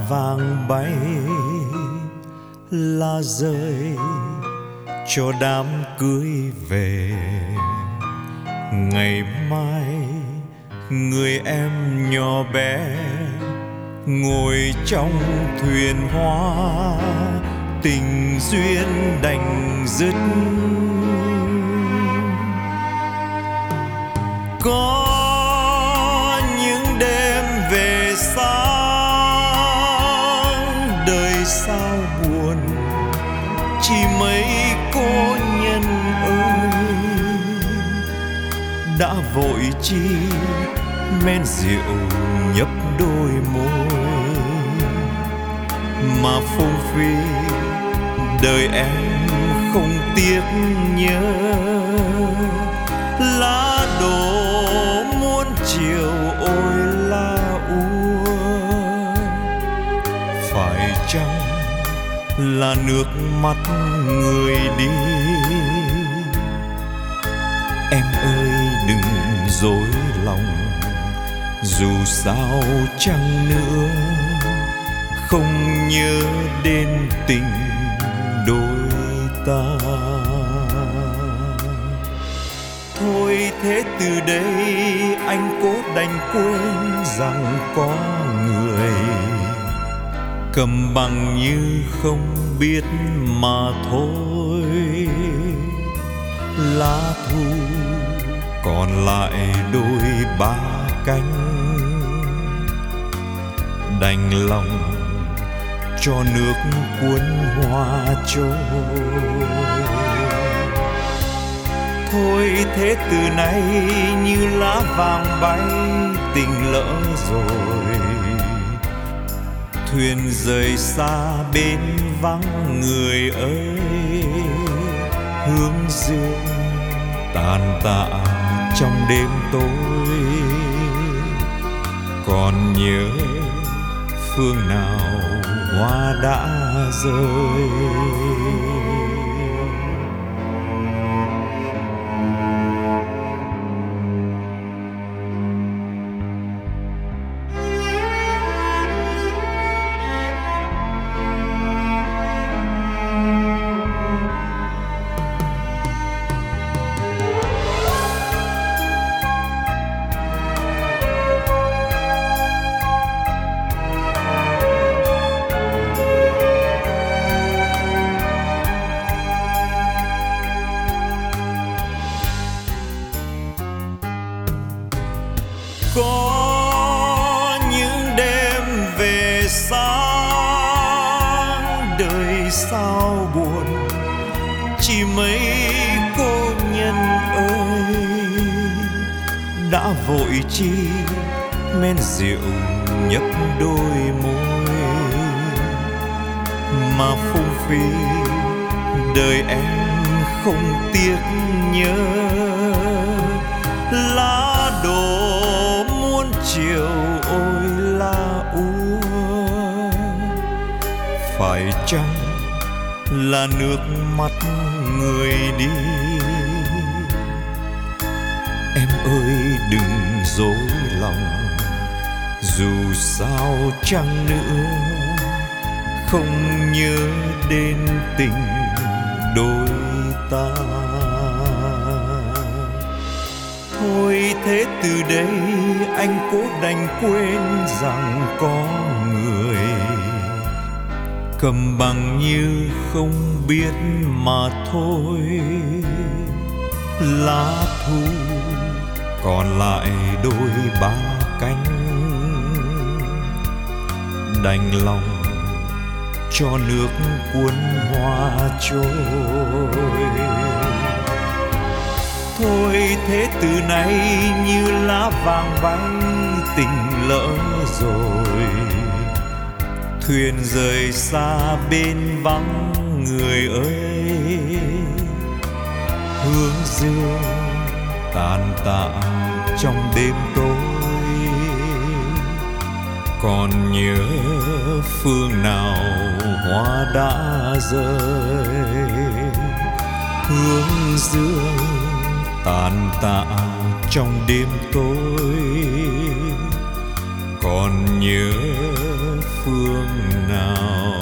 vàng bay lá rơi cho đám cưới về. Ngày mai người em nhỏ bé ngồi trong thuyền hoa, tình duyên đành dứt. Có những đêm về sáng, đời sao buồn chỉ mấy cô nhân ơi. Đã vội chi men rượu nhấp đôi môi, mà phung phí đời em không tiếc nhớ. Lá đổ muôn chiều ôi lá úa, phải chăng là nước mắt người đi? Em ơi đừng dối lòng, dù sao chăng nữa không nhớ đến tình đôi ta. Thôi thế từ đây anh cố đành quên rằng có người, cầm bằng như không biết mà thôi. Lá thu còn lại đôi ba cánh, đành lòng cho nước cuốn hoa trôi. Thôi thế từ nay như lá vàng bay tình lỡ rồi, thuyền rời xa bên vắng người ơi. Hướng dương tàn tạ trong đêm tối, còn nhớ phương nào hoa đã rơi. Có những đêm về sáng, đời sao buồn chỉ mấy cô nhân ơi. Đã vội chi men rượu nhấp đôi môi, mà phung phí đời em không tiếc nhớ. Lá đổ chiều ôi lá úa, phải chăng là nước mắt người đi? Em ơi đừng dối lòng, dù sao chăng nữa không nhớ đến tình đôi ta. Thôi thế từ đây anh cố đành quên rằng có người, cầm bằng như không biết mà thôi. Lá thu còn lại đôi ba cánh, đành lòng cho nước cuốn hoa trôi. Thôi thế từ nay như lá vàng bay tình lỡ rồi, thuyền rời xa bên vắng người ơi. Hướng dương tàn tạ trong đêm tối, còn nhớ phương nào hoa đã rơi. Hướng dương tàn tạ trong đêm tối, còn nhớ phương nào.